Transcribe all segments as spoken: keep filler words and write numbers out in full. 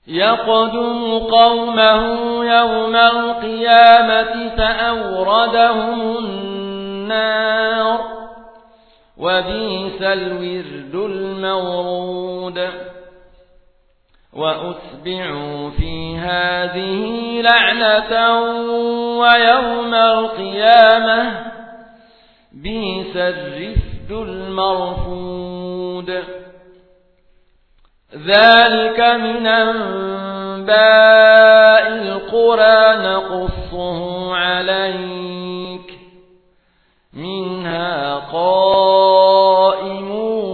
يقدم قومه يوم القيامة فأوردهم النار وبئس الورد المورود وأتبعوا في هذه لعنة ويوم القيامة بئس الرفد المرفود ذلك من أنباء القرى نقصه عليك منها قائم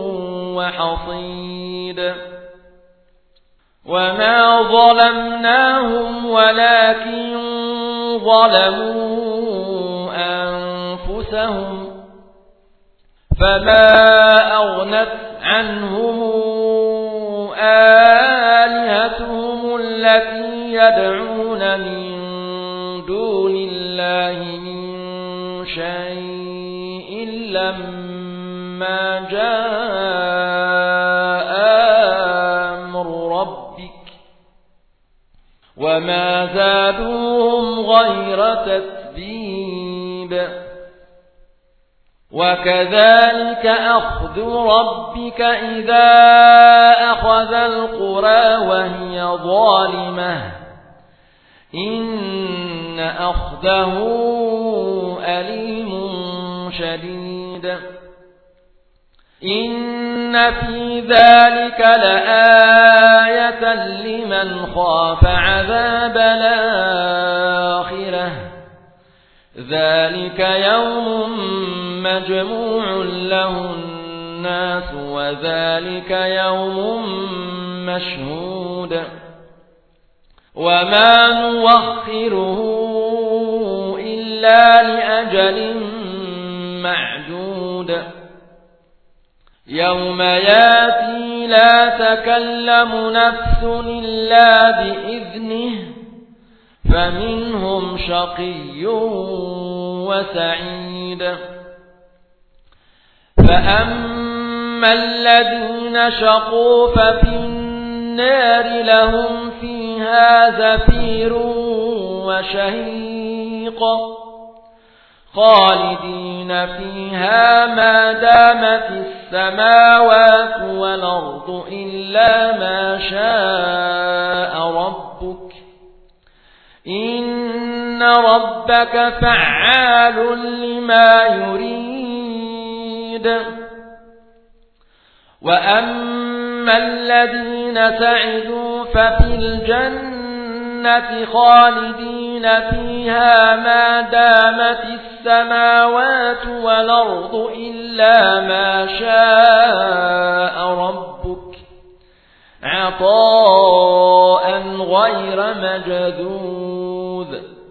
وحصيد وما ظلمناهم ولكن ظلموا أنفسهم فما أغنت عنهم آلهتهم التي يدعون من دون الله من شيء لما جاء أمر ربك وما زادوهم غير تتبيب وكذلك أخذ ربك إذا أخذ القرى وهي ظالمة إن أخذه أليم شديد إن في ذلك لآية لمن خاف عذاب الآخرة ذلك يوم مجموع له الناس وذلك يوم مشهود وما نوخره إلا لأجل معدود يوم ياتي لا تكلم نفس إلا بإذنه فمنهم شقي وسعيد فأما الذين شقوا ففي النار لهم فيها زفير وشهيق خالدين فيها ما دامت السماوات والأرض إلا ما شاء ربك إن ربك فعال لما يريد وأما الذين سعدوا ففي الجنة خالدين فيها ما دامت السماوات والأرض إلا ما شاء ربك عطاء غير مجذوذ